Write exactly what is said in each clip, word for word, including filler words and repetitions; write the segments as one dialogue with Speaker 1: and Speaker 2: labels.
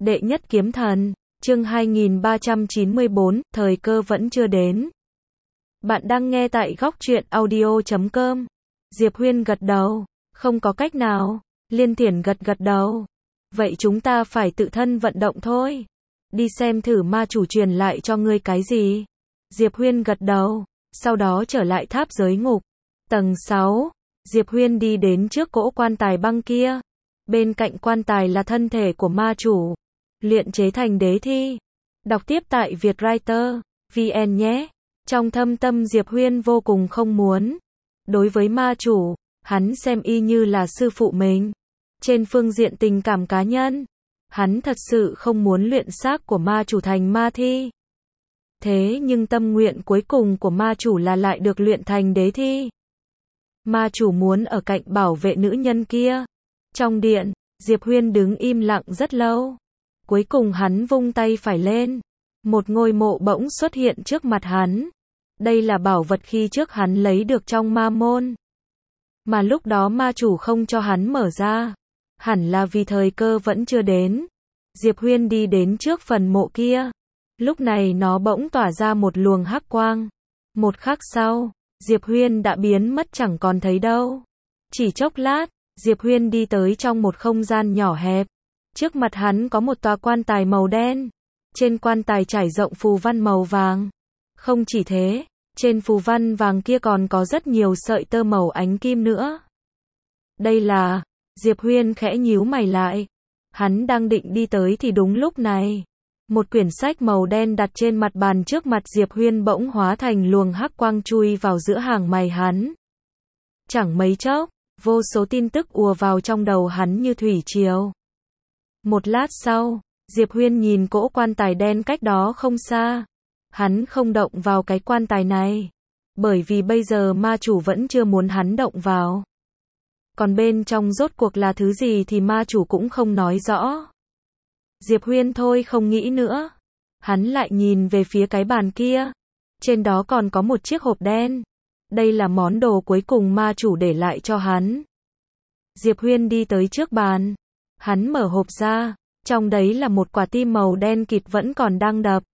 Speaker 1: Đệ nhất kiếm thần, chương hai nghìn ba trăm chín mươi bốn, thời cơ vẫn chưa đến. Bạn đang nghe tại góc truyện audio chấm com. Diệp Huyên gật đầu, không có cách nào. Liên Thiển gật gật đầu. Vậy chúng ta phải tự thân vận động thôi. Đi xem thử ma chủ truyền lại cho ngươi cái gì. Diệp Huyên gật đầu, sau đó trở lại tháp giới ngục. Tầng sáu, Diệp Huyên đi đến trước cỗ quan tài băng kia. Bên cạnh quan tài là thân thể của ma chủ, luyện chế thành đế thi. Đọc tiếp tại vietwriter chấm vn nhé. Trong thâm tâm Diệp Huyên vô cùng không muốn. Đối với ma chủ, hắn xem y như là sư phụ mình. Trên phương diện tình cảm cá nhân, hắn thật sự không muốn luyện xác của ma chủ thành ma thi. Thế nhưng tâm nguyện cuối cùng của ma chủ là lại được luyện thành đế thi. Ma chủ muốn ở cạnh bảo vệ nữ nhân kia. Trong điện, Diệp Huyên đứng im lặng rất lâu. Cuối cùng hắn vung tay phải lên. Một ngôi mộ bỗng xuất hiện trước mặt hắn. Đây là bảo vật khi trước hắn lấy được trong ma môn. Mà lúc đó ma chủ không cho hắn mở ra. Hẳn là vì thời cơ vẫn chưa đến. Diệp Huyên đi đến trước phần mộ kia. Lúc này nó bỗng tỏa ra một luồng hắc quang. Một khắc sau, Diệp Huyên đã biến mất chẳng còn thấy đâu. Chỉ chốc lát, Diệp Huyên đi tới trong một không gian nhỏ hẹp. Trước mặt hắn có một tòa quan tài màu đen. Trên quan tài trải rộng phù văn màu vàng. Không chỉ thế, trên phù văn vàng kia còn có rất nhiều sợi tơ màu ánh kim nữa. Đây là... Diệp Huyên khẽ nhíu mày lại. Hắn đang định đi tới thì đúng lúc này, một quyển sách màu đen đặt trên mặt bàn trước mặt Diệp Huyên bỗng hóa thành luồng hắc quang chui vào giữa hàng mày hắn. Chẳng mấy chốc, vô số tin tức ùa vào trong đầu hắn như thủy triều. Một lát sau, Diệp Huyên nhìn cỗ quan tài đen cách đó không xa. Hắn không động vào cái quan tài này, bởi vì bây giờ ma chủ vẫn chưa muốn hắn động vào. Còn bên trong rốt cuộc là thứ gì thì ma chủ cũng không nói rõ. Diệp Huyên thôi không nghĩ nữa. Hắn lại nhìn về phía cái bàn kia. Trên đó còn có một chiếc hộp đen. Đây là món đồ cuối cùng ma chủ để lại cho hắn. Diệp Huyên đi tới trước bàn. Hắn mở hộp ra. Trong đấy là một quả tim màu đen kịt vẫn còn đang đập.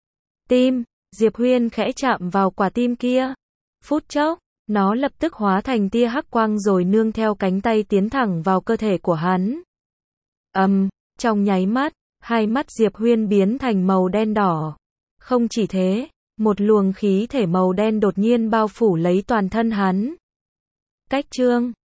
Speaker 1: Tim, Diệp Huyên khẽ chạm vào quả tim kia. Phút chốc, nó lập tức hóa thành tia hắc quang rồi nương theo cánh tay tiến thẳng vào cơ thể của hắn. Ầm, um, trong nháy mắt, hai mắt Diệp Huyên biến thành màu đen đỏ. Không chỉ thế, một luồng khí thể màu đen đột nhiên bao phủ lấy toàn thân hắn. Cách chương